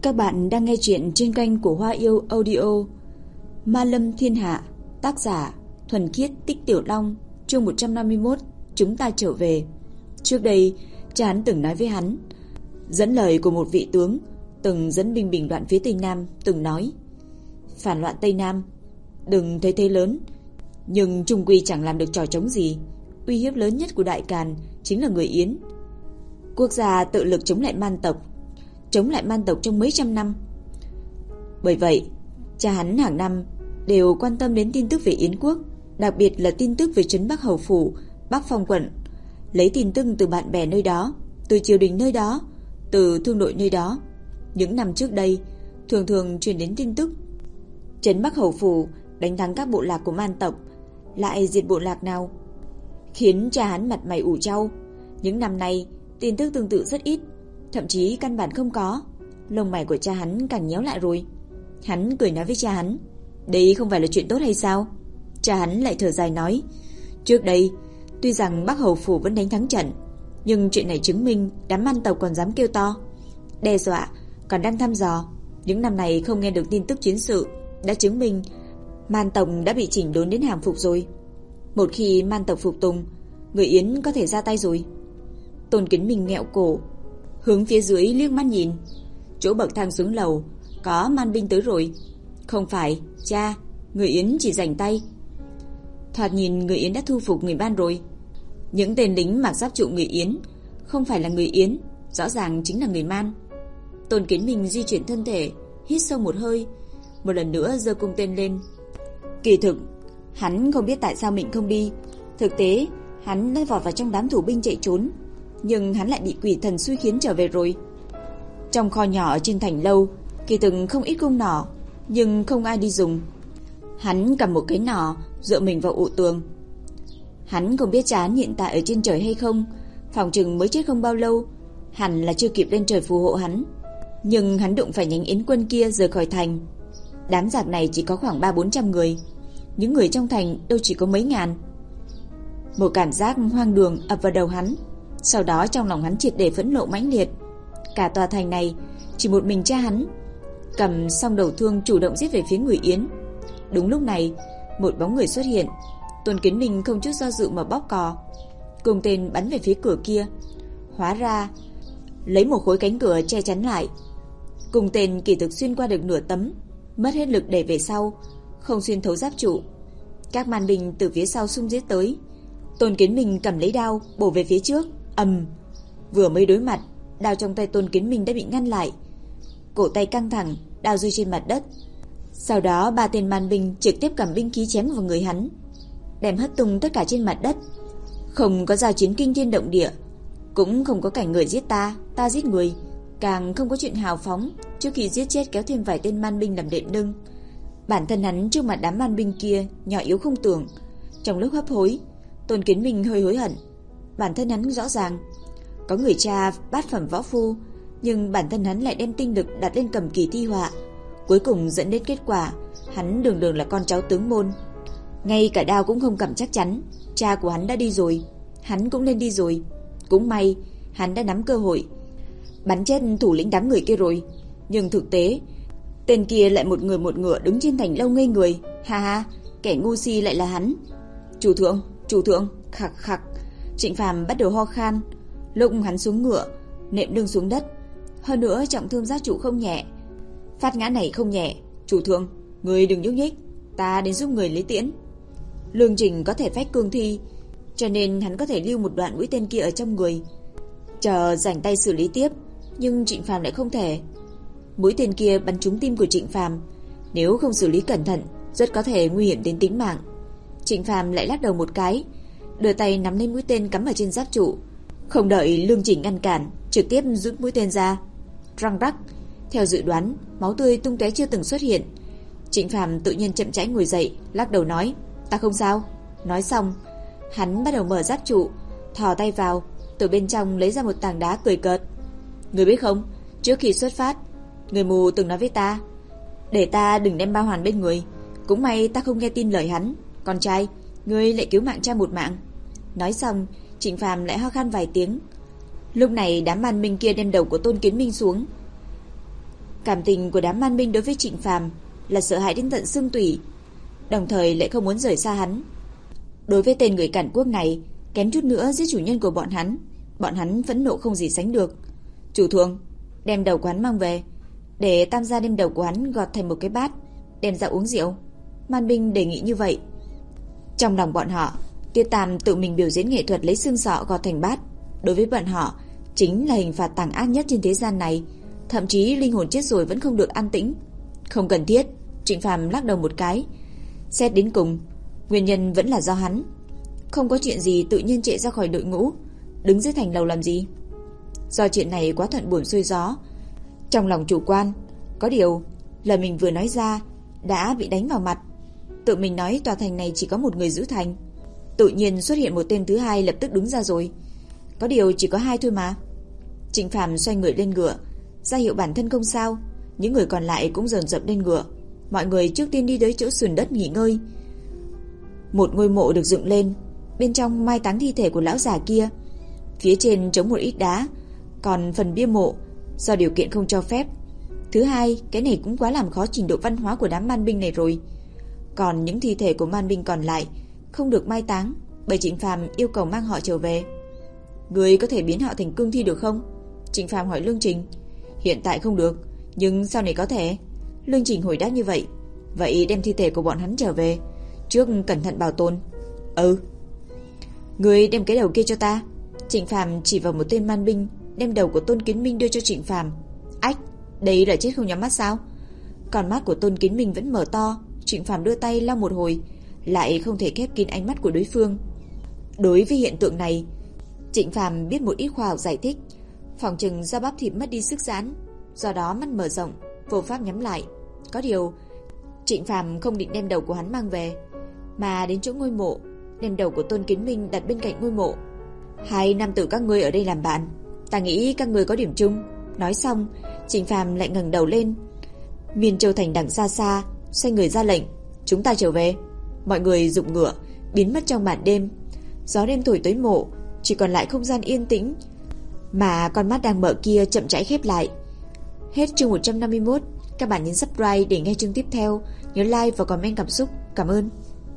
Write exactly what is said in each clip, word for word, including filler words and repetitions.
Các bạn đang nghe chuyện trên kênh của Hoa Yêu Audio. Ma Lâm Thiên Hạ, tác giả Thuần Khiết Tích Tiểu Long, chương một trăm năm mươi mốt, chúng ta trở về. Trước đây, cha hắn từng nói với hắn, dẫn lời của một vị tướng từng dẫn binh bình loạn phía Tây Nam, từng nói: phản loạn Tây Nam, đừng thấy thế lớn, nhưng chung quy chẳng làm được trò trống gì. Uy hiếp lớn nhất của Đại Càn chính là người Yến. Quốc gia tự lực chống lại man tộc, chống lại man tộc trong mấy trăm năm. Bởi vậy, cha hắn hàng năm đều quan tâm đến tin tức về Yến quốc, đặc biệt là tin tức về trấn Bắc Hầu phủ, Bắc Phong quận, lấy tin tức từ bạn bè nơi đó, từ triều đình nơi đó, từ thương đội nơi đó. Những năm trước đây, thường thường truyền đến tin tức trấn Bắc Hầu phủ đánh thắng các bộ lạc của man tộc, lại diệt bộ lạc nào, khiến cha hắn mặt mày ủ trâu. Những năm nay, tin tức tương tự rất ít, thậm chí căn bản không có. Lông mày của cha hắn càng nhéo lại rồi. Hắn cười nói với cha hắn, đây không phải là chuyện tốt hay sao? Cha hắn lại thở dài nói, trước đây tuy rằng Bắc Hầu phủ vẫn đánh thắng trận, nhưng chuyện này chứng minh đám man tộc còn dám kêu to, đe dọa, còn đang thăm dò. Những năm này không nghe được tin tức chiến sự, đã chứng minh man tộc đã bị chỉnh đốn đến hàng phục rồi. Một khi man tộc phục tùng, người Yến có thể ra tay rồi. Tôn Kính Minh nghẹo cổ, hướng phía dưới liếc mắt nhìn. Chỗ bậc thang xuống lầu có man binh tới rồi. Không phải, cha, người Yến chỉ rảnh tay. Thoạt nhìn người Yến đã thu phục người man rồi. Những tên lính mặc giáp trụ người Yến không phải là người Yến, rõ ràng chính là người man. Tôn Kính Minh di chuyển thân thể, hít sâu một hơi, một lần nữa giơ cung tên lên. Kỳ thực, hắn không biết tại sao mình không đi. Thực tế, hắn đã vọt vào trong đám thủ binh chạy trốn, nhưng hắn lại bị quỷ thần xui khiến trở về rồi. Trong kho nhỏ ở trên thành lâu, kỳ thực không ít cung nỏ, nhưng không ai đi dùng. Hắn cầm một cái nỏ, dựa mình vào ụ tường. Hắn không biết cha hắn hiện tại ở trên trời hay không, phòng chừng mới chết không bao lâu, hẳn là chưa kịp lên trời phù hộ hắn. Nhưng hắn đụng phải nhánh Yến quân kia rời khỏi thành. Đám giặc này chỉ có khoảng ba bốn trăm người, những người trong thành đâu chỉ có mấy ngàn. Một cảm giác hoang đường ập vào đầu hắn. Sau đó trong lòng hắn triệt để phẫn nộ mãnh liệt. Cả tòa thành này chỉ một mình cha hắn cầm song đầu thương chủ động giết về phía người Yến. Đúng lúc này, một bóng người xuất hiện. Tôn Kiến Minh không chút do dự mà bóp cò, cùng tên bắn về phía cửa kia. Hóa ra lấy một khối cánh cửa che chắn lại. Cùng tên kỳ thực xuyên qua được nửa tấm, mất hết lực đẩy về sau, không xuyên thấu giáp trụ. Các man binh từ phía sau xung giết tới. Tôn Kiến Minh cầm lấy đao bổ về phía trước. Ầm, vừa mới đối mặt, đao trong tay Tôn Kiến Minh đã bị ngăn lại. Cổ tay căng thẳng, đao rơi trên mặt đất. Sau đó ba tên man binh trực tiếp cầm binh khí chém vào người hắn, đem hất tung tất cả trên mặt đất. Không có giao chiến kinh thiên động địa, cũng không có cảnh người giết ta, ta giết người, càng không có chuyện hào phóng trước khi giết chết kéo thêm vài tên man binh làm đệm lưng. Bản thân hắn trước mặt đám man binh kia nhỏ yếu không tưởng. Trong lúc hấp hối, Tôn Kiến Minh hơi hối hận. Bản thân hắn rõ ràng có người cha bát phẩm võ phu, nhưng bản thân hắn lại đem tinh lực đặt lên cầm kỳ thi họa, cuối cùng dẫn đến kết quả hắn đường đường là con cháu tướng môn. Ngay cả đao cũng không cầm chắc chắn. Cha của hắn đã đi rồi, hắn cũng lên đi rồi. Cũng may hắn đã nắm cơ hội bắn chết thủ lĩnh đám người kia rồi. Nhưng thực tế, tên kia lại một người một ngựa đứng trên thành lâu ngây người. Ha ha, kẻ ngu si lại là hắn. Chủ thượng, chủ thượng, khặc khặc. Trịnh Phàm bắt đầu ho khan. Lúc hắn xuống ngựa, nệm lưng xuống đất, hơn nữa trọng thương giáp trụ không nhẹ. Phát ngã này không nhẹ. Chủ thượng, người đừng nhúc nhích, ta đến giúp người lấy tiễn. Lương Trình có thể phách cương thi, cho nên hắn có thể lưu một đoạn mũi tên kia ở trong người, chờ rảnh tay xử lý tiếp. Nhưng Trịnh Phàm lại không thể. Mũi tên kia bắn trúng tim của Trịnh Phàm, nếu không xử lý cẩn thận, rất có thể nguy hiểm đến tính mạng. Trịnh Phàm lại lắc đầu một cái, đưa tay nắm lấy mũi tên cắm ở trên giáp trụ, không đợi Lương Trình ngăn cản, trực tiếp rút mũi tên ra. Răng rắc, theo dự đoán, máu tươi tung tóe chưa từng xuất hiện. Trịnh Phàm tự nhiên chậm rãi ngồi dậy, lắc đầu nói, ta không sao. Nói xong, hắn bắt đầu mở giáp trụ, thò tay vào, từ bên trong lấy ra một tảng đá, cười cợt. Người biết không, trước khi xuất phát, người mù từng nói với ta, để ta đừng đem bao hoàn bên người. Cũng may ta không nghe tin lời hắn. Con trai, ngươi lại cứu mạng cha một mạng. Nói xong, Trịnh Phàm lại ho khan vài tiếng. Lúc này đám man minh kia đem đầu của Tôn Kiến Minh xuống, Cảm tình của đám man binh đối với Trịnh Phàm là sợ hãi đến tận xương tủy, đồng thời lại không muốn rời xa hắn. Đối với tên người cản quốc này, kém chút nữa giết chủ nhân của bọn hắn, bọn hắn phẫn nộ không gì sánh được. Chủ thượng, đem đầu của hắn mang về, để tam gia đem đầu của hắn gọt thành một cái bát, đem ra uống rượu. Man binh đề nghị như vậy. Trong lòng bọn họ, Tiết Tam tự mình biểu diễn nghệ thuật lấy xương sọ gọt thành bát, đối với bọn họ chính là hình phạt tàn ác nhất trên thế gian này. Thậm chí linh hồn chết rồi vẫn không được an tĩnh. Không cần thiết. Trịnh Phàm lắc đầu một cái. Xét đến cùng, nguyên nhân vẫn là do hắn. Không có chuyện gì tự nhiên trệ ra khỏi đội ngũ, đứng dưới thành lầu làm gì. Do chuyện này quá thuận buồm xuôi gió, trong lòng chủ quan. Có điều lời mình vừa nói ra đã bị đánh vào mặt. Tự mình nói tòa thành này chỉ có một người giữ thành, tự nhiên xuất hiện một tên thứ hai lập tức đứng ra rồi. Có điều chỉ có hai thôi mà. Trịnh Phàm xoay người lên ngựa, ra hiệu bản thân không sao. Những người còn lại cũng dồn dập lên ngựa. Mọi người trước tiên đi tới chỗ sườn đất nghỉ ngơi. Một ngôi mộ được dựng lên, bên trong mai táng thi thể của lão già kia. Phía trên trống một ít đá, còn phần bia mộ do điều kiện không cho phép. Thứ hai, cái này cũng quá làm khó trình độ văn hóa của đám man binh này rồi. Còn những thi thể của man binh còn lại không được mai táng, bởi Trịnh Phàm yêu cầu mang họ trở về. Người có thể biến họ thành cương thi được không? Trịnh Phàm hỏi Lương Trình. Hiện tại không được, nhưng sau này có thể. Lương Trình hồi đáp như vậy. Vậy đem thi thể của bọn hắn trở về, trước cẩn thận bảo tồn. Ừ. Người đem cái đầu kia cho ta. Trịnh Phàm chỉ vào một tên man binh, đem đầu của Tôn Kiến Minh đưa cho Trịnh Phàm. Ách, đây là chết không nhắm mắt sao? Còn mắt của Tôn Kiến Minh vẫn mở to. Trịnh Phàm đưa tay lau một hồi, lại không thể khép kín ánh mắt của đối phương. Đối với hiện tượng này, Trịnh Phàm biết một ít khoa học giải thích. Phòng chừng da bắp thịt mất đi sức giãn, do đó mắt mở rộng, vô pháp nhắm lại. Có điều Trịnh Phàm không định đem đầu của hắn mang về, mà đến chỗ ngôi mộ, đem đầu của Tôn Kiến Minh đặt bên cạnh ngôi mộ. Hai nam tử các ngươi ở đây làm bạn, ta nghĩ các ngươi có điểm chung. Nói xong, Trịnh Phàm lại ngẩng đầu lên. Miên Châu thành đằng xa xa, xoay người ra lệnh, chúng ta trở về. Mọi người giục ngựa, biến mất trong màn đêm. Gió đêm thổi tới mộ, chỉ còn lại không gian yên tĩnh, mà con mắt đang mở kia chậm rãi khép lại. Hết chương một trăm năm mươi mốt. Các bạn nhấn subscribe để nghe chương tiếp theo. Nhớ like và comment cảm xúc. Cảm ơn.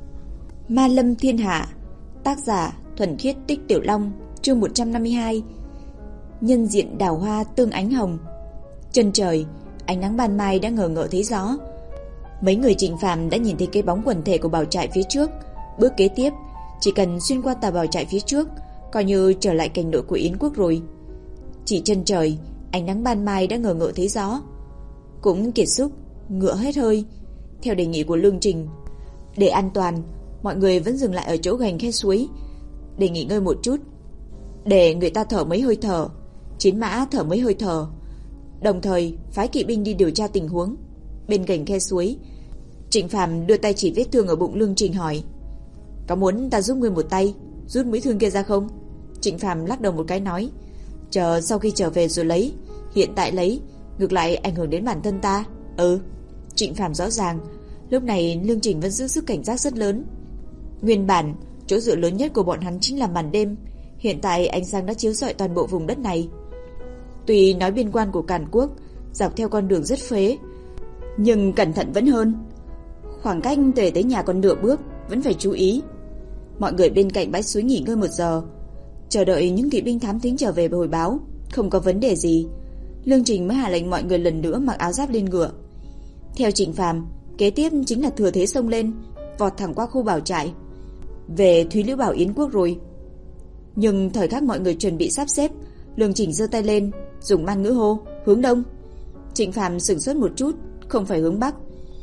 Ma Lâm Thiên Hạ, tác giả Thuần Khiết Tích Tiểu Long, chương một trăm năm mươi hai. Nhân diện đào hoa tương ánh hồng. Chân trời, ánh nắng ban mai đã ngờ ngợ thấy gió. Mấy người Trịnh Phàm đã nhìn thấy cái bóng quần thể của bảo trại phía trước. Bước kế tiếp, chỉ cần xuyên qua tà bảo trại phía trước, coi như trở lại cảnh nội của Yến quốc rồi. Chỉ chân trời, ánh nắng ban mai đã ngờ ngợ thấy gió. Cũng kiệt sức, ngựa hết hơi. Theo đề nghị của Lương Trình, để an toàn, mọi người vẫn dừng lại ở chỗ gành khe suối để nghỉ ngơi một chút, để người ta thở mấy hơi thở, chiến mã thở mấy hơi thở. Đồng thời phái kỵ binh đi điều tra tình huống. Bên gành khe suối, Trịnh Phàm đưa tay chỉ vết thương ở bụng Lương Trình hỏi: có muốn ta giúp ngươi một tay rút mũi thương kia ra không? Trịnh Phàm lắc đầu một cái nói: chờ sau khi trở về rồi lấy, hiện tại lấy ngược lại ảnh hưởng đến bản thân ta. Ừ. Trịnh Phàm rõ ràng lúc này Lương Trình vẫn giữ sức cảnh giác rất lớn. Nguyên bản chỗ dựa lớn nhất của bọn hắn chính là màn đêm, hiện tại ánh sáng đã chiếu rọi toàn bộ vùng đất này. Tuy nói biên quan của Càn Quốc dọc theo con đường rất phế, nhưng cẩn thận vẫn hơn. Khoảng cách về tới nhà còn nửa bước, vẫn phải chú ý. Mọi người bên cạnh bãi suối nghỉ ngơi một giờ, chờ đợi những kỵ binh thám thính trở về hồi báo. Không có vấn đề gì, Lương Trình mới hạ lệnh mọi người lần nữa mặc áo giáp lên ngựa. Theo Trịnh Phàm, kế tiếp chính là thừa thế xông lên, vọt thẳng qua khu bảo trại, về Thúy Liễu Bảo Yến quốc rồi. Nhưng thời khắc mọi người chuẩn bị sắp xếp, Lương Trình giơ tay lên, dùng man ngữ hô: hướng đông. Trịnh Phàm sửng sốt một chút, không phải hướng bắc.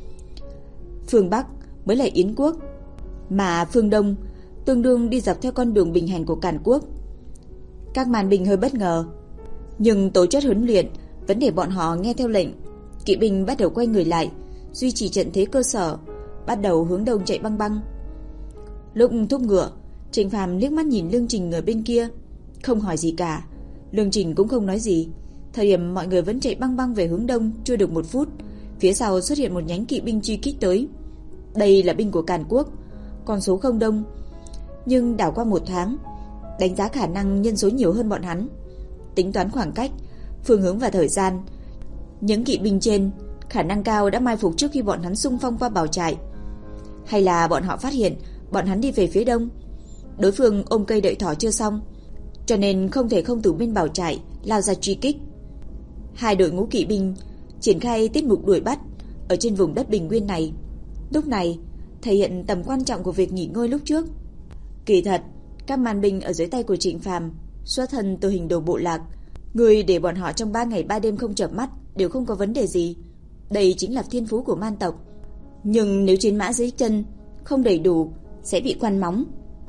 Phương Bắc mới là Yến quốc, mà phương Đông tương đương đi dọc theo con đường bình hành của Càn Quốc. Các màn binh hơi bất ngờ, nhưng tố chất huấn luyện vẫn để bọn họ nghe theo lệnh. Kỵ binh bắt đầu quay người lại, duy trì trận thế cơ sở, bắt đầu hướng đông chạy băng băng. Lúc thúc ngựa, Trịnh Phàm liếc mắt nhìn Lương Trình ở bên kia, không hỏi gì cả. Lương Trình cũng không nói gì. Thời điểm mọi người vẫn chạy băng băng về hướng đông, chưa được một phút, phía sau xuất hiện một nhánh kỵ binh truy kích tới. Đây là binh của Càn Quốc, con số không đông, nhưng đảo qua một tháng, đánh giá khả năng nhân số nhiều hơn bọn hắn. Tính toán khoảng cách, phương hướng và thời gian, Những kỵ binh trên khả năng cao đã mai phục trước khi bọn hắn xung phong qua bảo trại. Hay là bọn họ phát hiện bọn hắn đi về phía đông, đối phương ôm cây đợi thỏ chưa xong, cho nên không thể không từ bên bảo trại lao ra truy kích. Hai đội ngũ kỵ binh triển khai tiết mục đuổi bắt ở trên vùng đất bình nguyên này. Lúc này thể hiện tầm quan trọng của việc nghỉ ngơi lúc trước. Kỳ thật, các man binh ở dưới tay của Trịnh Phàm xuất thân từ hình đồ bộ lạc, người để bọn họ trong ba ngày ba đêm không chợp mắt đều không có vấn đề gì. Đây chính là thiên phú của man tộc. Nhưng nếu chiến mã dưới chân không đầy đủ sẽ bị quăn móng.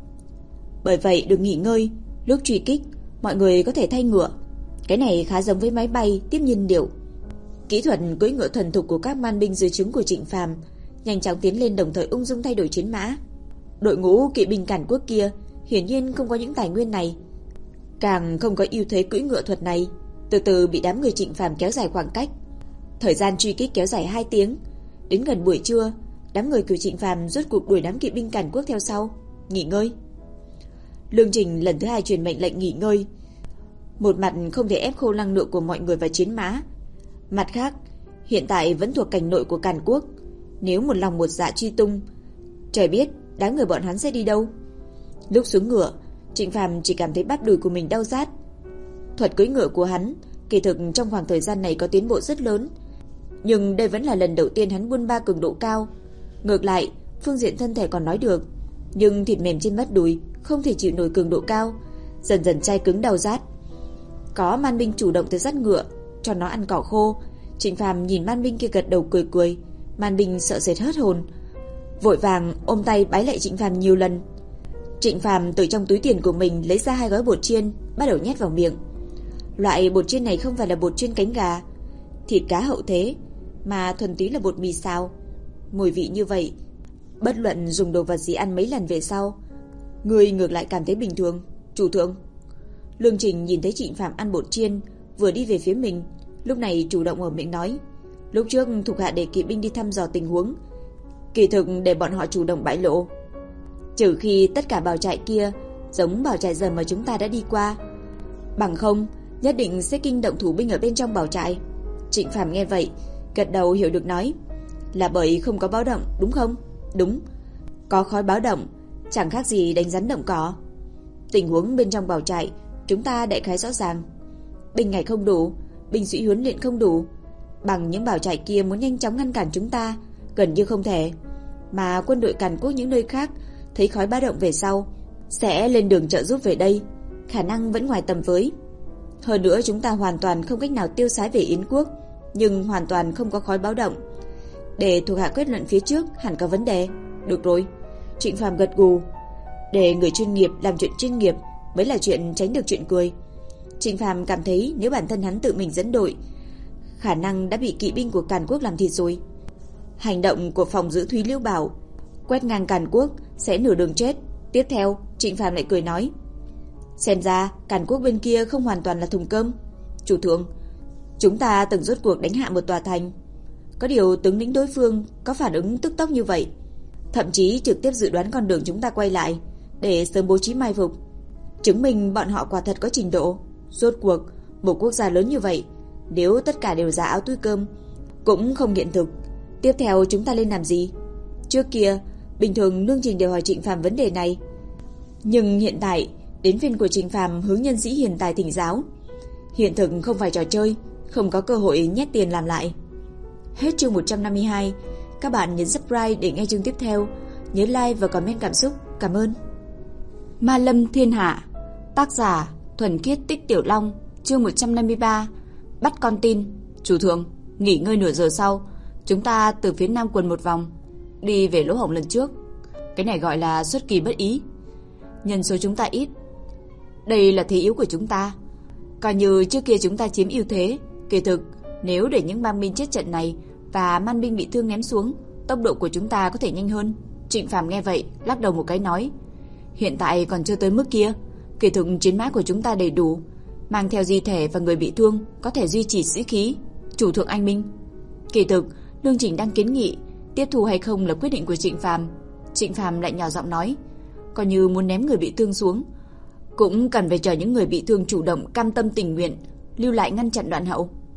Bởi vậy được nghỉ ngơi, lúc truy kích mọi người có thể thay ngựa. Cái này khá giống với máy bay tiếp nhiên liệu. Kỹ thuật cưỡi ngựa thuần thục của các man binh dưới trướng của Trịnh Phàm nhanh chóng tiến lên, đồng thời ung dung thay đổi chiến mã. Đội ngũ kỵ binh Càn Quốc kia hiển nhiên không có những tài nguyên này, càng không có ưu thế cưỡi ngựa thuật này, từ từ bị đám người Trịnh Phàm kéo dài khoảng cách. Thời gian truy kích kéo dài hai tiếng, đến gần buổi trưa, đám người của Trịnh Phàm rốt cuộc đuổi đám kỵ binh Càn Quốc theo sau, nghỉ ngơi. Lương Trình lần thứ hai truyền mệnh lệnh nghỉ ngơi. Một mặt không thể ép khô năng lượng của mọi người và chiến mã, mặt khác hiện tại vẫn thuộc cảnh nội của Càn Quốc, nếu một lòng một dạ truy tung, trời biết đám người bọn hắn sẽ đi đâu. Lúc xuống ngựa, Trịnh Phàm chỉ cảm thấy bắp đùi của mình đau rát. Thuật cưỡi ngựa của hắn kỳ thực trong khoảng thời gian này có tiến bộ rất lớn, nhưng đây vẫn là lần đầu tiên hắn buôn ba cường độ cao. Ngược lại, phương diện thân thể còn nói được, nhưng thịt mềm trên bắp đùi không thể chịu nổi cường độ cao, dần dần chai cứng đau rát. Có man binh chủ động tới dắt ngựa cho nó ăn cỏ khô. Trịnh Phàm nhìn man binh kia gật đầu cười cười. Man binh sợ sệt hết hồn, vội vàng ôm tay bái lạy Trịnh Phàm nhiều lần. Trịnh Phàm từ trong túi tiền của mình lấy ra hai gói bột chiên, bắt đầu nhét vào miệng. Loại bột chiên này không phải là bột chiên cánh gà, thịt cá hậu thế, mà thuần túy là bột mì xào. Mùi vị như vậy, bất luận dùng đồ vật gì ăn mấy lần về sau, người ngược lại cảm thấy bình thường. Chủ thượng. Lương Trình nhìn thấy Trịnh Phàm ăn bột chiên, vừa đi về phía mình, lúc này chủ động mở miệng nói: lúc trước thuộc hạ để kỵ binh đi thăm dò tình huống, kỳ thực để bọn họ chủ động bại lộ, trừ khi tất cả bảo trại kia giống bảo trại giờ mà chúng ta đã đi qua, bằng không nhất định sẽ kinh động thủ binh ở bên trong bảo trại. Trịnh Phàm nghe vậy gật đầu hiểu được, nói: là bởi không có báo động đúng không? Đúng, có khói báo động chẳng khác gì đánh rắn động cỏ. Tình huống bên trong bảo trại chúng ta đại khái rõ ràng, binh ngày không đủ, binh sĩ huấn luyện không đủ, bằng những bảo trại kia muốn nhanh chóng ngăn cản chúng ta gần như không thể. Mà quân đội Càn Quốc những nơi khác thấy khói báo động về sau sẽ lên đường trợ giúp về đây, khả năng vẫn ngoài tầm với. Hơn nữa chúng ta hoàn toàn không cách nào tiêu sái về Yến Quốc, nhưng hoàn toàn không có khói báo động. Để thuộc hạ kết luận phía trước hẳn có vấn đề. Được rồi. Trịnh Phàm gật gù. Để người chuyên nghiệp làm chuyện chuyên nghiệp mới là chuyện tránh được chuyện cười. Trịnh Phàm cảm thấy nếu bản thân hắn tự mình dẫn đội, khả năng đã bị kỵ binh của Càn Quốc làm thịt rồi. Hành động của phòng giữ Thúy Liêu Bảo quét ngang Càn Quốc sẽ nửa đường chết. Tiếp theo Trịnh Phàm lại cười nói: xem ra Càn Quốc bên kia không hoàn toàn là thùng cơm. Chủ thượng, chúng ta từng rốt cuộc đánh hạ một tòa thành, có điều tướng lĩnh đối phương có phản ứng tức tốc như vậy, thậm chí trực tiếp dự đoán con đường chúng ta quay lại để sớm bố trí mai phục, chứng minh bọn họ quả thật có trình độ. Rốt cuộc một quốc gia lớn như vậy, nếu tất cả đều giả áo túi cơm cũng không hiện thực. Tiếp theo chúng ta lên làm gì? Trước kia bình thường Lương Trình đều hỏi Trịnh Phàm vấn đề này, nhưng hiện tại đến phiên của Trịnh Phàm hướng nhân sĩ hiền tài thỉnh giáo. Hiện thực không phải trò chơi, không có cơ hội nhét tiền làm lại. Hết chương một trăm năm mươi hai. Các bạn nhấn subscribe để nghe chương tiếp theo. Nhớ like và comment cảm xúc. Cảm ơn. Ma Lâm Thiên Hạ. Tác giả Thuần Khiết Tích Tiểu Long. Chương một trăm năm mươi ba. Bắt con tin. Chủ thượng, nghỉ ngơi nửa giờ sau, chúng ta từ phía nam quần một vòng, đi về lỗ hổng lần trước. Cái này gọi là xuất kỳ bất ý. Nhân số chúng ta ít, đây là thế yếu của chúng ta. Coi như trước kia chúng ta chiếm ưu thế, kỳ thực nếu để những man binh chết trận này và man binh bị thương ném xuống, tốc độ của chúng ta có thể nhanh hơn. Trịnh Phàm nghe vậy lắc đầu một cái nói: hiện tại còn chưa tới mức kia. Kỳ thực chiến mã của chúng ta đầy đủ, mang theo di thể và người bị thương có thể duy trì sĩ khí. Chủ thượng anh minh. Kỳ thực Lương Trình đang kiến nghị tiếp thu hay không là quyết định của Trịnh Phàm. Trịnh Phàm lại nhỏ giọng nói: coi như muốn ném người bị thương xuống, cũng cần phải chờ những người bị thương chủ động cam tâm tình nguyện lưu lại ngăn chặn đoạn hậu.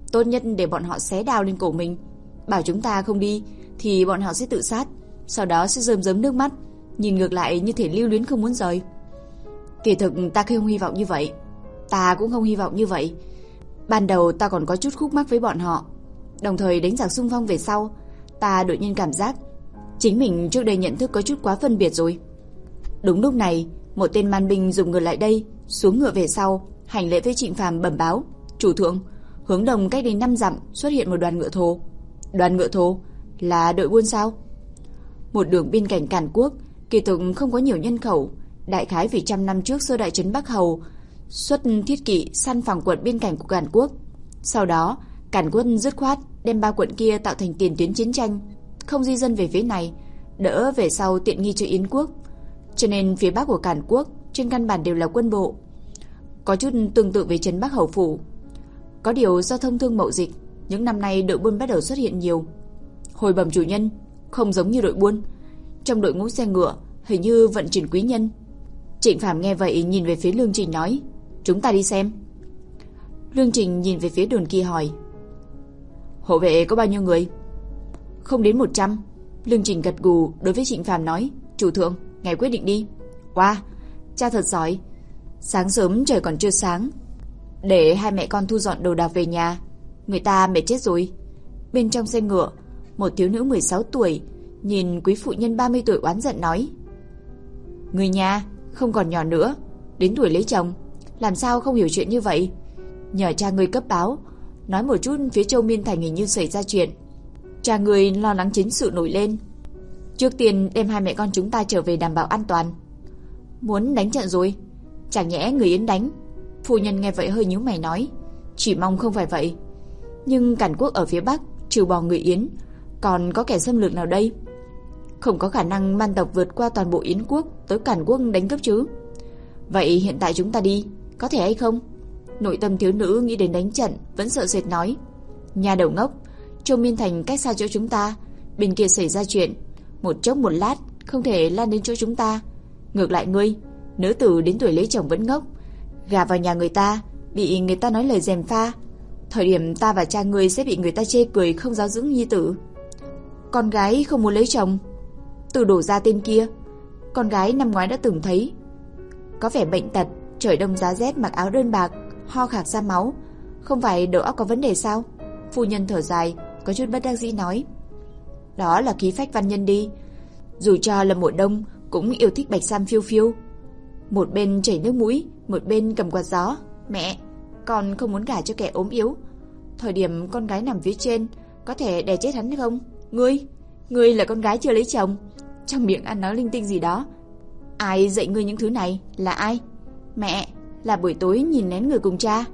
Tốt nhất để bọn họ xé đao lên cổ mình. Bảo chúng ta không đi thì bọn họ sẽ tự sát, sau đó sẽ rơm rớm nước mắt, nhìn ngược lại như thể lưu luyến không muốn rời. Kỳ thực ta không hy vọng như vậy. Ta cũng không hy vọng như vậy. Ban đầu ta còn có chút khúc mắc với bọn họ. Đồng thời đánh giặc xung phong về sau, ta đột nhiên cảm giác chính mình trước đây nhận thức có chút quá phân biệt rồi. Đúng lúc này, một tên man binh dùng ngựa lại đây, xuống ngựa về sau, hành lễ với Trịnh Phàm bẩm báo: "Chủ thượng, hướng đông cách đây năm dặm xuất hiện một đoàn ngựa thổ." Đoàn ngựa thổ là đội buôn sao? Một đường biên cảnh Càn Quốc kỳ thực không có nhiều nhân khẩu, đại khái vì trăm năm trước sơ đại trấn Bắc Hầu xuất thiết kỵ săn phẳng quận biên cảnh của Càn Quốc. Sau đó, Càn Quốc dứt khoát đem ba quận kia tạo thành tiền tuyến chiến tranh, không di dân về phía này, đỡ về sau tiện nghi cho Yến quốc. Cho nên phía bắc của Càn Quốc trên căn bản đều là quân bộ, có chút tương tự với trấn Bắc Hầu phủ. Có điều do thông thương mậu dịch, những năm nay đội buôn bắt đầu xuất hiện nhiều. Hồi bẩm chủ nhân, không giống như đội buôn, trong đội ngũ xe ngựa hình như vận chuyển quý nhân. Trịnh Phàm nghe vậy nhìn về phía Lương Trình nói: "Chúng ta đi xem." Lương Trình nhìn về phía đồn kia hỏi: "Hộ vệ có bao nhiêu người?" "Không đến một trăm." Lương Trình gật gù đối với Trịnh Phàm nói: "Chủ thượng, ngài quyết định đi." "Wow, cha thật giỏi." Sáng sớm trời còn chưa sáng, để hai mẹ con thu dọn đồ đạc về nhà, người ta mệt chết rồi. Bên trong xe ngựa, một thiếu nữ mười sáu tuổi nhìn quý phụ nhân ba mươi tuổi oán giận nói: "Người nhà không còn nhỏ nữa, đến tuổi lấy chồng, làm sao không hiểu chuyện như vậy? Nhờ cha ngươi cấp báo, nói một chút phía Châu Miên Thành hình như xảy ra chuyện. Cha ngươi lo lắng chính sự nổi lên. Trước tiên đem hai mẹ con chúng ta trở về đảm bảo an toàn." "Muốn đánh trận rồi? Chẳng nhẽ người Yến đánh?" Phu nhân nghe vậy hơi nhíu mày nói: "Chỉ mong không phải vậy. Nhưng Càn Quốc ở phía bắc, trừ bỏ người Yến, còn có kẻ xâm lược nào đây? Không có khả năng man tộc vượt qua toàn bộ Yến quốc tới Càn Quốc đánh cướp chứ. Vậy hiện tại chúng ta đi, có thể hay không?" Nội tâm thiếu nữ nghĩ đến đánh trận, vẫn sợ sệt nói: "Nhà đầu ngốc, Châu Miên Thành cách xa chỗ chúng ta, bên kia xảy ra chuyện, một chốc một lát không thể lan đến chỗ chúng ta. Ngược lại ngươi, nữ tử đến tuổi lấy chồng vẫn ngốc, gả vào nhà người ta, bị người ta nói lời gièm pha, thời điểm ta và cha ngươi sẽ bị người ta chê cười không giáo dưỡng nhi tử. Con gái không muốn lấy chồng, từ đổ ra tên kia, con gái năm ngoái đã từng thấy, có vẻ bệnh tật, trời đông giá rét mặc áo đơn bạc, ho khạc ra máu, không phải đầu óc có vấn đề sao?" Phu nhân thở dài, có chút bất đắc dĩ nói: "Đó là khí phách văn nhân đi, dù cho là mùa đông cũng yêu thích bạch sam phiêu phiêu." Một bên chảy nước mũi, một bên cầm quạt gió: "Mẹ, con không muốn gả cho kẻ ốm yếu. Thời điểm con gái nằm phía trên, có thể đè chết hắn không? Ngươi, ngươi là con gái chưa lấy chồng, trong miệng ăn nói linh tinh gì đó. Ai dạy ngươi những thứ này? Là ai?" "Mẹ, là buổi tối nhìn lén người cùng cha."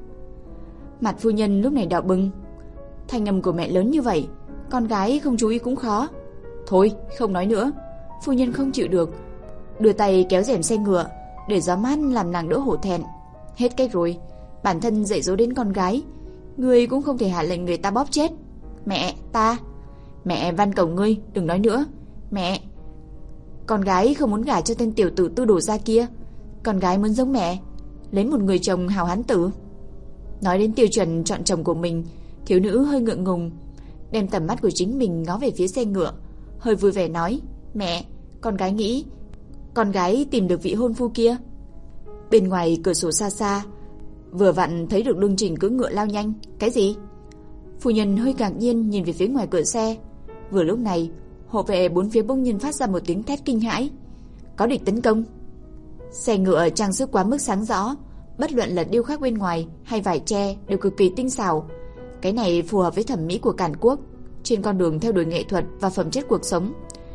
Mặt phu nhân lúc này đỏ bừng. Thanh âm của mẹ lớn như vậy, con gái không chú ý cũng khó. "Thôi, không nói nữa." Phu nhân không chịu được, đưa tay kéo rèm xe ngựa để gió mát làm nàng đỡ hổ thẹn. "Hết cách rồi, bản thân dạy dỗ đến con gái, ngươi cũng không thể hạ lệnh người ta bóp chết." "Mẹ, ta..." "Mẹ van cầu ngươi đừng nói nữa." "Mẹ, con gái không muốn gả cho tên tiểu tử tư đồ gia kia, con gái muốn giống mẹ, lấy một người chồng hào hán tử." Nói đến tiêu chuẩn chọn chồng của mình, thiếu nữ hơi ngượng ngùng, đem tầm mắt của chính mình ngó về phía xe ngựa, hơi vui vẻ nói: "Mẹ, con gái nghĩ con gái tìm được vị hôn phu kia." Bên ngoài cửa sổ xa xa, vừa vặn thấy được Lương Trình cưỡi ngựa lao nhanh. "Cái gì?" Phu nhân hơi ngạc nhiên nhìn về phía ngoài cửa xe. Vừa lúc này, hộ vệ bốn phía bỗng nhiên phát ra một tiếng thét kinh hãi: "Có địch tấn công!" Xe ngựa trang sức quá mức sáng rõ, bất luận là điêu khắc bên ngoài hay vải tre đều cực kỳ tinh xảo. Cái này phù hợp với thẩm mỹ của Càn Quốc trên con đường theo đuổi nghệ thuật và phẩm chất cuộc sống.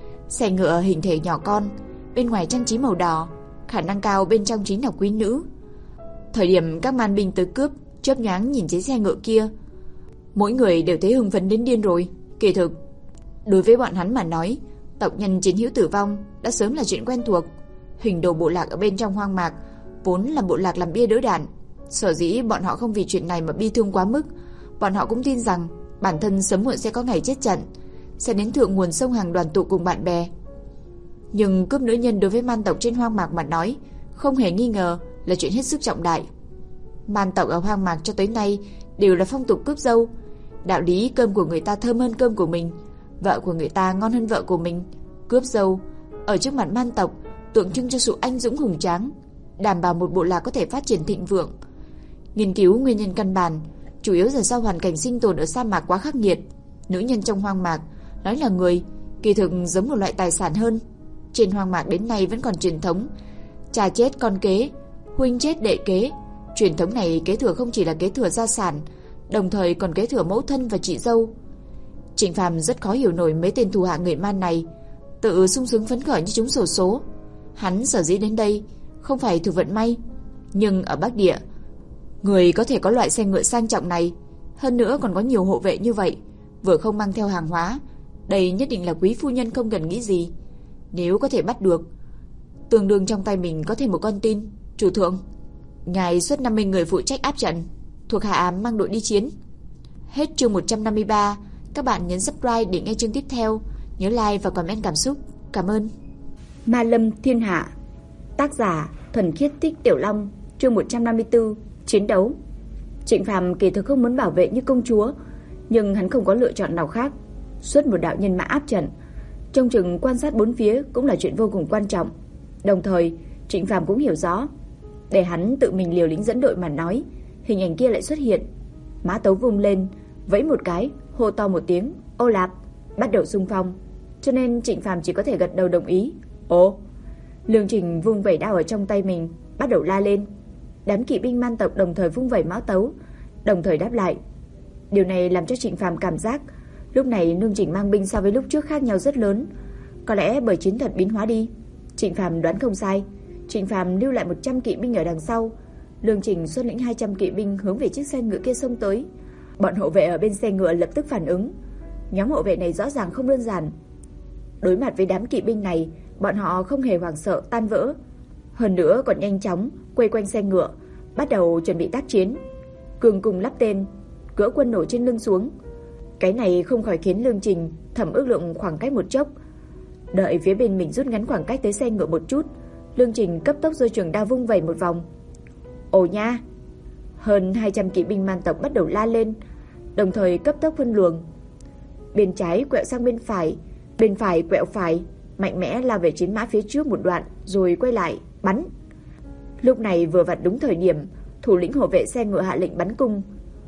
Xe ngựa hình thể nhỏ con, bên ngoài trang trí màu đỏ, khả năng cao bên trong chính là quý nữ. Thời điểm các man binh tới cướp, chớp nhoáng nhìn thấy xe ngựa kia, mỗi người đều thấy hưng phấn đến điên rồi. Kỳ thực, đối với bọn hắn mà nói, tộc nhân chiến hữu tử vong đã sớm là chuyện quen thuộc. Hình đồ bộ lạc ở bên trong hoang mạc vốn là bộ lạc làm bia đỡ đạn, sở dĩ bọn họ không vì chuyện này mà bi thương quá mức. Bọn họ cũng tin rằng bản thân sớm muộn sẽ có ngày chết trận, sẽ đến thượng nguồn sông Hằng đoàn tụ cùng bạn bè. Nhưng cướp nữ nhân đối với man tộc trên hoang mạc mà nói, không hề nghi ngờ là chuyện hết sức trọng đại. Man tộc ở hoang mạc cho tới nay đều là phong tục cướp dâu, Đạo lý cơm của người ta thơm hơn cơm của mình, vợ của người ta ngon hơn vợ của mình, cướp dâu ở trước mặt man tộc tượng trưng cho sự anh dũng hùng tráng, đảm bảo một bộ lạc có thể phát triển thịnh vượng. Nghiên cứu nguyên nhân căn bản, chủ yếu là do hoàn cảnh sinh tồn ở sa mạc quá khắc nghiệt. Nữ nhân trong hoang mạc nói là người, kỳ thực giống một loại tài sản hơn. Trên hoang mạc đến nay vẫn còn truyền thống cha chết con kế, huynh chết đệ kế. Truyền thống này kế thừa không chỉ là kế thừa gia sản, đồng thời còn kế thừa mẫu thân và chị dâu. Trịnh Phàm rất khó hiểu nổi mấy tên thủ hạ người man này, tự sung sướng phấn khởi như chúng xổ số. Hắn sở dĩ đến đây không phải thủ vận may, nhưng ở Bắc Địa, người có thể có loại xe ngựa sang trọng này, hơn nữa còn có nhiều hộ vệ như vậy, vừa không mang theo hàng hóa, đây nhất định là quý phu nhân không cần nghĩ gì. Nếu có thể bắt được, tương đương trong tay mình có thêm một con tin. Chủ thượng, ngài xuất năm mươi người phụ trách áp trận, thuộc hạ ám mang đội đi chiến. Hết chương một trăm năm mươi ba. Các bạn nhấn subscribe để nghe chương tiếp theo. Nhớ like và comment cảm xúc. Cảm ơn. Ma Lâm Thiên Hạ. Tác giả Thuần Khiết Tích Tiểu Long. Chương một trăm năm mươi tư. Chiến đấu. Trịnh Phàm kỳ thực không muốn bảo vệ như công chúa, nhưng hắn không có lựa chọn nào khác. Xuất một đạo nhân mã áp trận, trông chừng quan sát bốn phía cũng là chuyện vô cùng quan trọng. Đồng thời, Trịnh Phàm cũng hiểu rõ, để hắn tự mình liều lĩnh dẫn đội mà nói, hình ảnh kia lại xuất hiện. Mã tấu vung lên, vẫy một cái, hô to một tiếng, "Ô Lạp!" bắt đầu xung phong. Cho nên Trịnh Phàm chỉ có thể gật đầu đồng ý. Ồ! Lương Trình vung vẩy đao ở trong tay mình, bắt đầu la lên. Đám kỵ binh man tộc đồng thời vung vẩy mã tấu, đồng thời đáp lại. Điều này làm cho Trịnh Phàm cảm giác lúc này Lương Trình mang binh so với lúc trước khác nhau rất lớn. Có lẽ bởi chiến thuật biến hóa đi. Trịnh Phàm đoán không sai. Trịnh Phàm lưu lại một trăm kỵ binh ở đằng sau, Lương Trình xuất lĩnh hai trăm kỵ binh hướng về chiếc xe ngựa kia xông tới. Bọn hộ vệ ở bên xe ngựa lập tức phản ứng. Nhóm hộ vệ này rõ ràng không đơn giản. Đối mặt với đám kỵ binh này, bọn họ không hề hoảng sợ tan vỡ, hơn nữa còn nhanh chóng quay quanh xe ngựa, bắt đầu chuẩn bị tác chiến. Cường cùng lắp tên, cỡ quân nổ trên lưng xuống. Cái này không khỏi khiến Lương Trình thầm ước lượng khoảng cách một chốc. Đợi phía bên mình rút ngắn khoảng cách tới xe ngựa một chút, Lương Trình cấp tốc giơ trường đao vung vẩy một vòng. Ồ nha! Hơn hai trăm kỵ binh man tộc bắt đầu la lên, đồng thời cấp tốc phân luồng. Bên trái quẹo sang bên phải, bên phải quẹo phải, mạnh mẽ lao về chiến mã phía trước một đoạn, rồi quay lại, bắn. Lúc này vừa vặn đúng thời điểm, thủ lĩnh hộ vệ xe ngựa hạ lệnh bắn cung.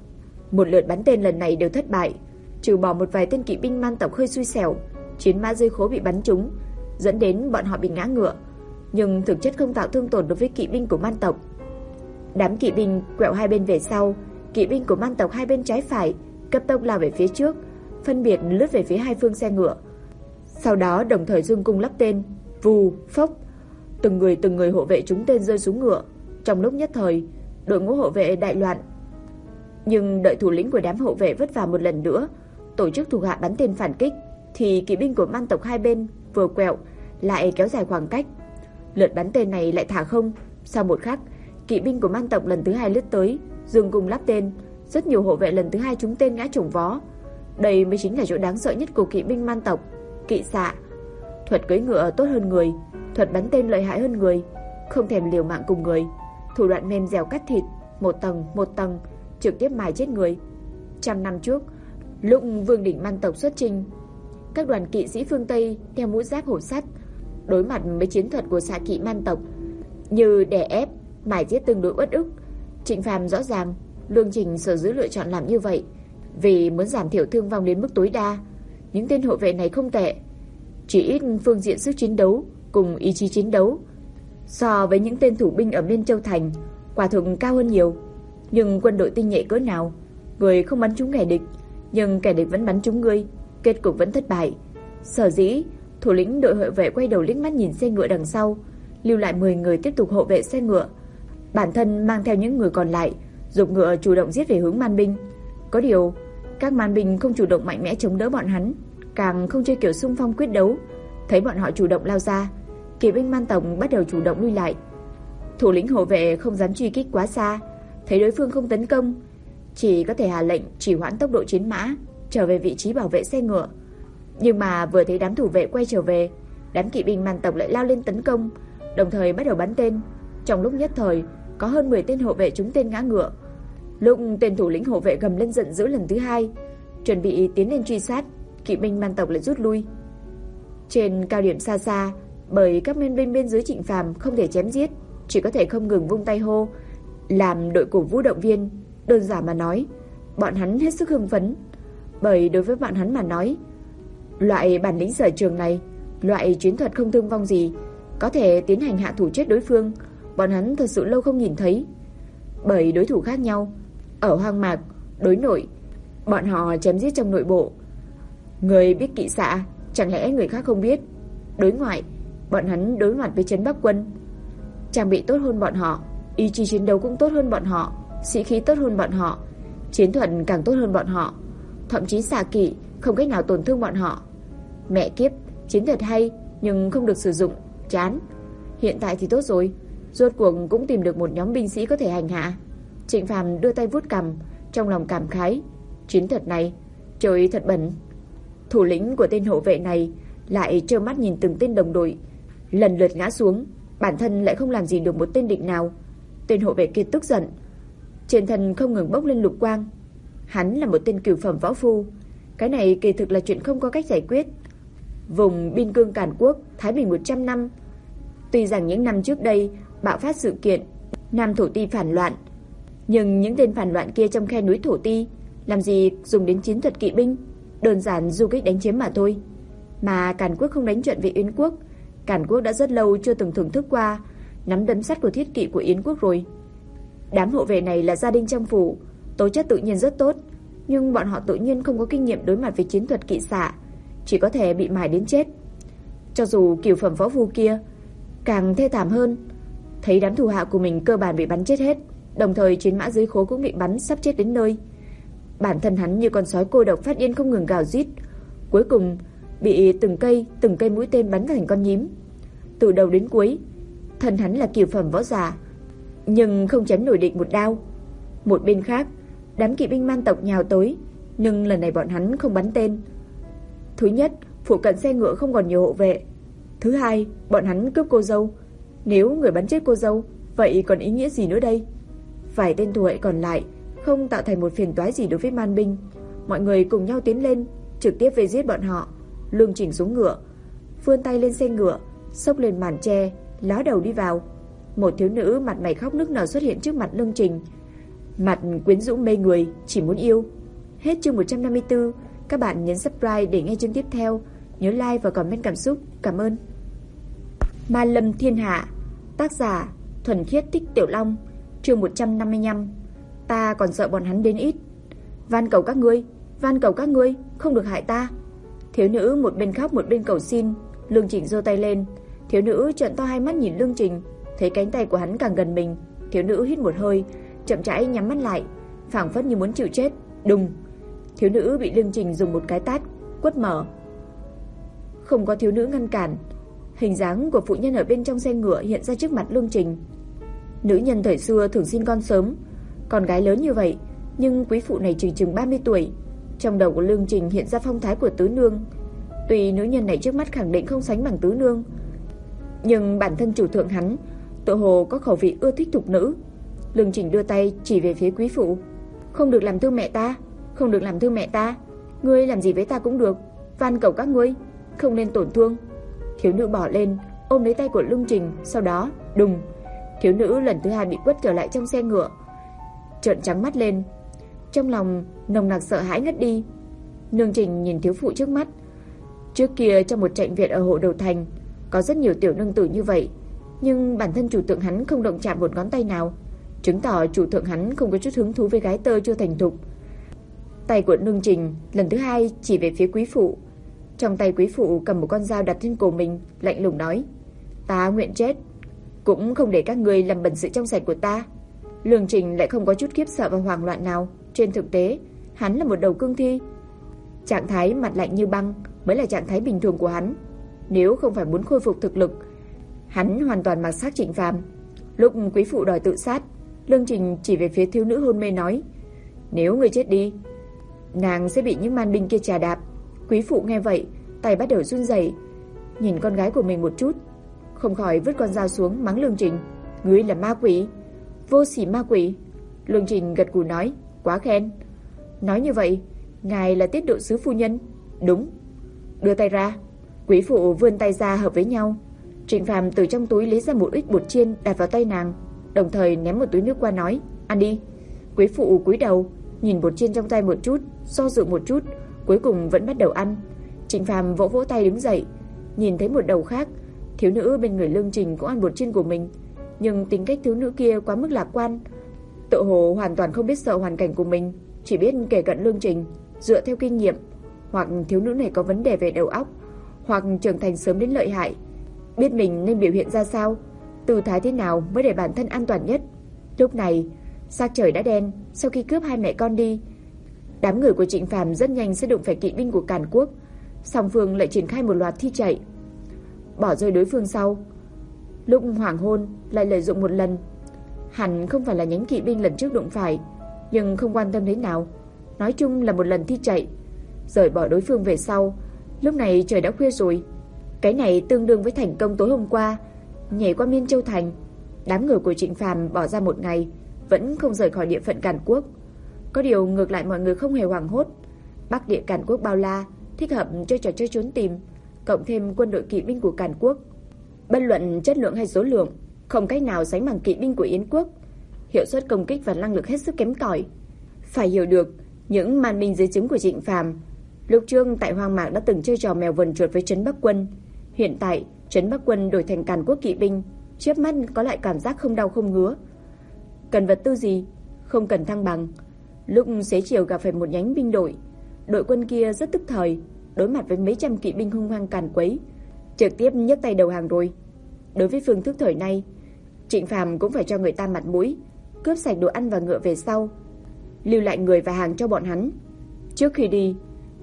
Một lượt bắn tên lần này đều thất bại, trừ bỏ một vài tên kỵ binh man tộc hơi xui xẻo, chiến mã rơi khố bị bắn trúng, dẫn đến bọn họ bị ngã ngựa, nhưng thực chất không tạo thương tổn đối với kỵ binh của man tộc. Đám kỵ binh quẹo hai bên về sau, kỵ binh của man tộc hai bên trái phải cấp tốc lao về phía trước, phân biệt lướt về phía hai phương xe ngựa. Sau đó đồng thời dương cung lắp tên, vù, phốc, từng người từng người hộ vệ trúng tên rơi xuống ngựa. Trong lúc nhất thời, đội ngũ hộ vệ đại loạn. Nhưng đợi thủ lĩnh của đám hộ vệ vất vả một lần nữa, tổ chức thuộc hạ bắn tên phản kích, thì kỵ binh của man tộc hai bên vừa quẹo lại kéo dài khoảng cách. Lượt bắn tên này lại thả không. Sau một khắc, kỵ binh của man tộc lần thứ hai lướt tới, dương cung lắp tên, rất nhiều hộ vệ lần thứ hai trúng tên ngã chồng vó. Đây mới chính là chỗ đáng sợ nhất của kỵ binh man tộc. Kỵ xạ, thuật cưỡi ngựa tốt hơn người, thuật bắn tên lợi hại hơn người, không thèm liều mạng cùng người, thủ đoạn mềm dẻo cắt thịt, một tầng một tầng, trực tiếp mài chết người. Trăm năm trước, lúc vương đỉnh man tộc xuất chinh, các đoàn kỵ sĩ phương Tây đeo mũ giáp hổ sắt, đối mặt với chiến thuật của xạ kỵ man tộc như đè ép, mài giết tương đối uất ức. Trịnh Phàm rõ ràng Lương Trình sở dĩ lựa chọn làm như vậy vì muốn giảm thiểu thương vong đến mức tối đa. Những tên hộ vệ này không tệ, chỉ ít phương diện sức chiến đấu cùng ý chí chiến đấu so với những tên thủ binh ở Miên Châu Thành quả thực cao hơn nhiều. Nhưng quân đội tinh nhuệ cỡ nào, người không bắn trúng kẻ địch, nhưng kẻ địch vẫn bắn trúng ngươi, kết cục vẫn thất bại. Sở dĩ thủ lĩnh đội hộ vệ quay đầu liếc mắt nhìn xe ngựa đằng sau, lưu lại mười người tiếp tục hộ vệ xe ngựa, bản thân mang theo những người còn lại giục ngựa chủ động giết về hướng man binh. Có điều các man binh không chủ động mạnh mẽ chống đỡ bọn hắn, càng không chơi kiểu xung phong quyết đấu. Thấy bọn họ chủ động lao ra, kỵ binh man tộc bắt đầu chủ động lui lại. Thủ lĩnh hộ vệ không dám truy kích quá xa, thấy đối phương không tấn công, chỉ có thể hạ lệnh chỉ hoãn tốc độ chiến mã, trở về vị trí bảo vệ xe ngựa. Nhưng mà vừa thấy đám thủ vệ quay trở về, đám kỵ binh man tộc lại lao lên tấn công, đồng thời bắt đầu bắn tên. Trong lúc nhất thời, có hơn mười tên hộ vệ trúng tên ngã ngựa. Lúc tên thủ lĩnh hộ vệ gầm lên giận dữ lần thứ hai, chuẩn bị tiến lên truy sát, kỵ binh man tộc lại rút lui. Trên cao điểm xa xa, bởi các men binh bên dưới Trịnh Phàm không thể chém giết, chỉ có thể không ngừng vung tay hô, làm đội cổ vũ động viên. Đơn giản mà nói, bọn hắn hết sức hưng phấn, bởi đối với bọn hắn mà nói, loại bản lĩnh sở trường này, loại chiến thuật không thương vong gì, có thể tiến hành hạ thủ chết đối phương, bọn hắn thật sự lâu không nhìn thấy. Bởi đối thủ khác nhau, ở hoang mạc, đối nội, bọn họ chém giết trong nội bộ. Người biết kỵ xạ, chẳng lẽ người khác không biết? Đối ngoại, bọn hắn đối mặt với trấn Bắc quân, trang bị tốt hơn bọn họ, ý chí chiến đấu cũng tốt hơn bọn họ, sĩ khí tốt hơn bọn họ, chiến thuật càng tốt hơn bọn họ, thậm chí xạ kỵ không cách nào tổn thương bọn họ. Mẹ kiếp, chiến thuật hay nhưng không được sử dụng, chán. Hiện tại thì tốt rồi, rốt cuộc cũng tìm được một nhóm binh sĩ có thể hành hạ. Trịnh Phàm đưa tay vuốt cằm, trong lòng cảm khái, chiến thuật này, trời thật bẩn. Thủ lĩnh của tên hộ vệ này lại trơ mắt nhìn từng tên đồng đội lần lượt ngã xuống, bản thân lại không làm gì được một tên địch nào. Tên hộ vệ kia tức giận, trên thân không ngừng bốc lên lục quang. Hắn là một tên cửu phẩm võ phu, cái này kỳ thực là chuyện không có cách giải quyết. Vùng biên cương Càn Quốc, Thái Bình một trăm năm, tuy rằng những năm trước đây bạo phát sự kiện Nam Thổ Ti phản loạn, nhưng những tên phản loạn kia trong khe núi Thổ Ti làm gì dùng đến chiến thuật kỵ binh, đơn giản du kích đánh chiếm mà thôi. Mà Càn Quốc không đánh trận với Yến Quốc, Càn Quốc đã rất lâu chưa từng thưởng thức qua nắm đấm sắt của thiết kỵ của Yến Quốc rồi. Đám hộ vệ này là gia đình trong phủ, tố chất tự nhiên rất tốt, nhưng bọn họ tự nhiên không có kinh nghiệm đối mặt với chiến thuật kỵ xạ, chỉ có thể bị mài đến chết. Cho dù cửu phẩm võ phu kia càng thê thảm hơn, thấy đám thủ hạ của mình cơ bản bị bắn chết hết, đồng thời chiến mã dưới khố cũng bị bắn sắp chết đến nơi. Bản thân hắn như con sói cô độc phát điên không ngừng gào rít, cuối cùng bị từng cây từng cây mũi tên bắn thành con nhím. Từ đầu đến cuối, thân hắn là cửu phẩm võ giả, nhưng không chém nổi địch một đao. Một bên khác, đám kỵ binh man tộc nhào tới, nhưng lần này bọn hắn không bắn tên. Thứ nhất, phụ cận xe ngựa không còn nhiều hộ vệ. Thứ hai, bọn hắn cướp cô dâu. Nếu người bắn chết cô dâu, vậy còn ý nghĩa gì nữa đây? Vài tên thủ vệ còn lại không tạo thành một phiền toái gì đối với man binh. Mọi người cùng nhau tiến lên, trực tiếp vây giết bọn họ. Lương Chỉnh xuống ngựa, vươn tay lên xe ngựa, xốc lên màn che, ló đầu đi vào. Một thiếu nữ mặt mày khóc nức nở xuất hiện trước mặt Lương Trình, mặt quyến rũ mê người, chỉ muốn yêu. Hết chương một trăm năm mươi tư. Các bạn nhấn subscribe để nghe chương tiếp theo. Nhớ like và comment cảm xúc. Cảm ơn. Ma Lâm Thiên Hạ, tác giả Thuần Khiết Tích Tiểu Long, chương một trăm năm mươi lăm. Ta còn sợ bọn hắn đến ít. Van cầu các ngươi, van cầu các ngươi, không được hại ta. Thiếu nữ một bên khóc một bên cầu xin. Lương Trình giơ tay lên. Thiếu nữ trợn to hai mắt nhìn Lương Trình, thấy cánh tay của hắn càng gần mình. Thiếu nữ hít một hơi, chậm rãi nhắm mắt lại, phảng phất như muốn chịu chết. Đùng, thiếu nữ bị Lương Trình dùng một cái tát quất mở. Không có thiếu nữ ngăn cản, hình dáng của phụ nhân ở bên trong xe ngựa hiện ra trước mặt Lương Trình. Nữ nhân thời xưa thường sinh con sớm, con gái lớn như vậy, nhưng quý phụ này chừng chừng ba mươi tuổi. Trong đầu của Lương Trình hiện ra phong thái của tứ nương. Tuy nữ nhân này trước mắt khẳng định không sánh bằng tứ nương, nhưng bản thân chủ thượng hắn tự hồ có khẩu vị ưa thích thục nữ. Lương Trình đưa tay chỉ về phía quý phụ. Không được làm thương mẹ ta, không được làm thương mẹ ta. Ngươi làm gì với ta cũng được, van cầu các ngươi, không nên tổn thương. Thiếu nữ bỏ lên, ôm lấy tay của Lương Trình, sau đó, đùng, thiếu nữ lần thứ hai bị quất trở lại trong xe ngựa, trợn trắng mắt lên, trong lòng nồng nặc sợ hãi ngất đi. Lương Trình nhìn thiếu phụ trước mắt. Trước kia trong một trạch viện ở Hộ Đầu Thành có rất nhiều tiểu nương tử như vậy, nhưng bản thân chủ thượng hắn không động chạm một ngón tay nào, chứng tỏ chủ thượng hắn không có chút hứng thú với gái tơ chưa thành thục. Tay của Lương Trình lần thứ hai chỉ về phía quý phụ. Trong tay quý phụ cầm một con dao đặt trên cổ mình, lạnh lùng nói: Ta nguyện chết, cũng không để các ngươi làm bẩn sự trong sạch của ta. Lương Trình lại không có chút khiếp sợ và hoảng loạn nào. Trên thực tế, hắn là một đầu cương thi. Trạng thái mặt lạnh như băng mới là trạng thái bình thường của hắn. Nếu không phải muốn khôi phục thực lực, hắn hoàn toàn mặc xác Trịnh Phàm. Lúc quý phụ đòi tự sát, Lương Trình chỉ về phía thiếu nữ hôn mê nói: Nếu ngươi chết đi, nàng sẽ bị những man binh kia chà đạp. Quý phụ nghe vậy, tay bắt đầu run rẩy, nhìn con gái của mình một chút, không khỏi vứt con dao xuống mắng Lương Trình: Ngươi là ma quỷ, vô sỉ ma quỷ. Lương Trình gật gù nói: Quá khen. Nói như vậy, Ngài là Tiết độ sứ phu nhân? Đúng. Đưa tay ra. Quý phụ vươn tay ra hợp với nhau. Trịnh Phàm từ trong túi lấy ra một ít bột chiên đặt vào tay nàng, đồng thời ném một túi nước qua nói, ăn đi. Quý phụ cúi đầu, nhìn bột chiên trong tay một chút, do dự một chút, cuối cùng vẫn bắt đầu ăn. Trịnh Phàm vỗ vỗ tay đứng dậy, nhìn thấy một đầu khác, thiếu nữ bên người Lương Trình cũng ăn bột chiên của mình, nhưng tính cách thiếu nữ kia quá mức lạc quan, tự hồ hoàn toàn không biết sợ hoàn cảnh của mình, chỉ biết kể cận Lương Trình, dựa theo kinh nghiệm, hoặc thiếu nữ này có vấn đề về đầu óc, hoặc trưởng thành sớm đến lợi hại, biết mình nên biểu hiện ra sao, tư thái thế nào mới để bản thân an toàn nhất. Lúc này, sắc trời đã đen, sau khi cướp hai mẹ con đi, đám người của Trịnh Phàm rất nhanh sẽ đụng phải kỵ binh của Càn Quốc, song phương lại triển khai một loạt thi chạy, bỏ rơi đối phương sau. Lúc hoàng hôn lại lợi dụng một lần, hẳn không phải là nhánh kỵ binh lần trước đụng phải, nhưng không quan tâm thế nào, nói chung là một lần thi chạy, rời bỏ đối phương về sau. Lúc này trời đã khuya rồi, cái này tương đương với thành công tối hôm qua nhảy qua Miên Châu thành. Đám người của Trịnh Phàm bỏ ra một ngày vẫn không rời khỏi địa phận Càn Quốc. Có điều ngược lại mọi người không hề hoảng hốt. Bắc địa Càn Quốc bao la, thích hợp cho trò chơi trốn tìm, cộng thêm quân đội kỵ binh của Càn Quốc, bất luận chất lượng hay số lượng, không cách nào sánh bằng kỵ binh của Yến Quốc. Hiệu suất công kích và năng lực hết sức kém cỏi. Phải hiểu được những màn minh dưới trướng của Trịnh Phàm. Lúc trước tại hoang mạc đã từng chơi trò mèo vần chuột với trấn Bắc quân, hiện tại trấn Bắc quân đổi thành Càn Quốc kỵ binh, chớp mắt có lại cảm giác không đau không ngứa. Cần vật tư gì? Không cần thăng bằng. Lúc xế chiều gặp phải một nhánh binh đội, đội quân kia rất tức thời, đối mặt với mấy trăm kỵ binh hung hăng càn quấy, trực tiếp nhấc tay đầu hàng rồi. Đối với phương thức thời nay, Trịnh Phàm cũng phải cho người ta mặt mũi, cướp sạch đồ ăn và ngựa về sau, lưu lại người và hàng cho bọn hắn. Trước khi đi,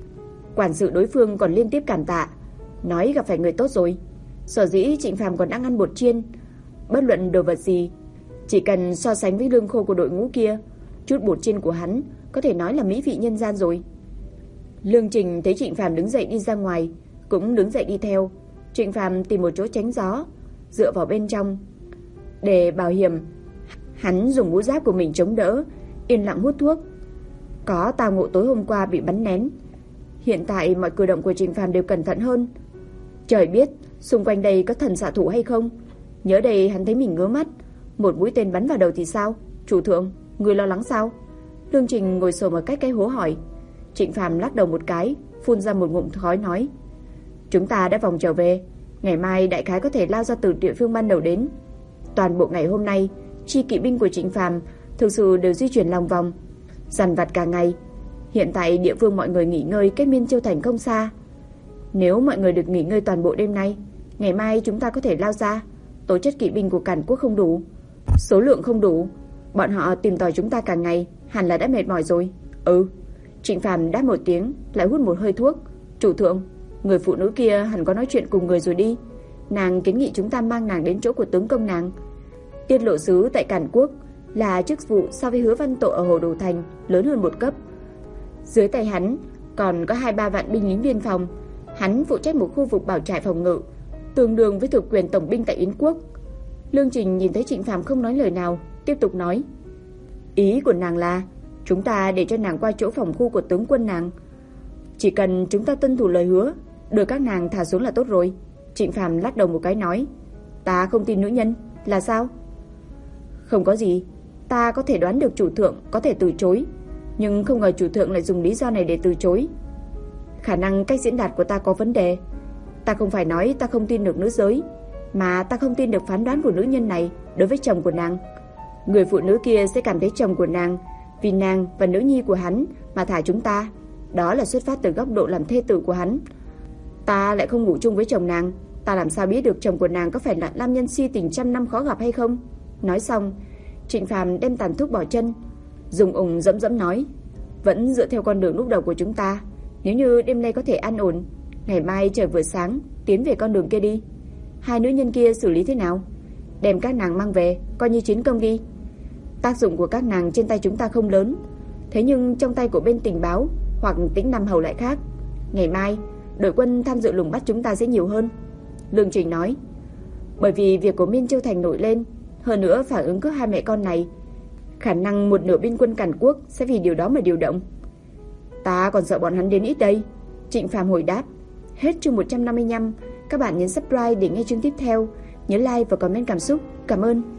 quản sự đối phương còn liên tiếp cảm tạ, nói gặp phải người tốt rồi. Sở dĩ Trịnh Phàm còn đang ăn bột chiên, bất luận đồ vật gì, chỉ cần so sánh với lương khô của đội ngũ kia, chút bột chiên của hắn có thể nói là mỹ vị nhân gian rồi. Lương Trình thấy Trịnh Phàm đứng dậy đi ra ngoài, cũng đứng dậy đi theo. Trịnh Phàm tìm một chỗ tránh gió, dựa vào bên trong. Để bảo hiểm, hắn dùng mũ giáp của mình chống đỡ, yên lặng hút thuốc. Có tao ngộ tối hôm qua bị bắn nén, hiện tại mọi cử động của Trịnh Phàm đều cẩn thận hơn. Trời biết xung quanh đây có thần xạ thủ hay không. Nhớ đây hắn thấy mình ngứa mắt, một mũi tên bắn vào đầu thì sao? Chủ thượng, người lo lắng sao? Lương Trình ngồi xổm ở cách cái hố hỏi. Trịnh Phàm lắc đầu một cái, phun ra một ngụm khói nói, chúng ta đã vòng trở về, ngày mai đại khái có thể lao ra từ địa phương ban đầu đến. Toàn bộ ngày hôm nay, chi kỵ binh của Trịnh Phàm thực sự đều di chuyển lòng vòng, dằn vặt cả ngày. Hiện tại địa phương mọi người nghỉ ngơi cách Miên Châu thành không xa. Nếu mọi người được nghỉ ngơi toàn bộ đêm nay, ngày mai chúng ta có thể lao ra. Tố chất kỵ binh của Càn Quốc không đủ, số lượng không đủ, bọn họ tìm tòi chúng ta cả ngày, hẳn là đã mệt mỏi rồi. Ừ. Trịnh Phàm đáp một tiếng, lại hút một hơi thuốc. Chủ thượng, người phụ nữ kia hẳn có nói chuyện cùng người rồi đi. Nàng kiến nghị chúng ta mang nàng đến chỗ của tướng công nàng. Tiết lộ sứ tại Càn Quốc là chức vụ so với Hứa Văn Tộ ở Hồ Đồ Thành lớn hơn một cấp. Dưới tay hắn còn có hai ba vạn binh lính biên phòng. Hắn phụ trách một khu vực bảo trại phòng ngự, tương đương với thực quyền tổng binh tại Yến Quốc. Lương Trình nhìn thấy Trịnh Phàm không nói lời nào, tiếp tục nói, ý của nàng là chúng ta để cho nàng qua chỗ phòng khu của tướng quân nàng. Chỉ cần chúng ta tuân thủ lời hứa, đưa các nàng thả xuống là tốt rồi. Trịnh Phàm lắc đầu một cái nói, ta không tin nữ nhân. Là sao? Không có gì, ta có thể đoán được chủ thượng có thể từ chối, nhưng không ngờ chủ thượng lại dùng lý do này để từ chối. Khả năng cách diễn đạt của ta có vấn đề. Ta không phải nói ta không tin được nữ giới, mà ta không tin được phán đoán của nữ nhân này đối với chồng của nàng. Người phụ nữ kia sẽ cảm thấy chồng của nàng vì nàng và nữ nhi của hắn mà thả chúng ta. Đó là xuất phát từ góc độ làm thê tử của hắn. Ta lại không ngủ chung với chồng nàng, ta làm sao biết được chồng của nàng có phải là nam nhân si tình trăm năm khó gặp hay không? Nói xong, Trịnh Phàm đem tàn thuốc bỏ chân, dùng ủng dẫm dẫm nói, vẫn dựa theo con đường lúc đầu của chúng ta. Nếu như đêm nay có thể an ổn, ngày mai trời vừa sáng tiến về con đường kia đi. Hai nữ nhân kia xử lý thế nào? Đem các nàng mang về, coi như chiến công đi. Tác dụng của các nàng trên tay chúng ta không lớn, thế nhưng trong tay của bên tình báo hoặc Tĩnh Nam Hầu lại khác. Ngày mai đội quân tham dự lùng bắt chúng ta sẽ nhiều hơn. Lương Trình nói, bởi vì việc của Miên Châu thành nổi lên, hơn nữa phản ứng cướp hai mẹ con này, khả năng một nửa binh quân Càn Quốc sẽ vì điều đó mà điều động. Ta còn sợ bọn hắn đến ít đây. Trịnh Phàm hồi đáp. Hết chương một trăm năm mươi lăm. Các bạn nhấn subscribe để nghe chương tiếp theo. Nhớ like và comment cảm xúc. Cảm ơn.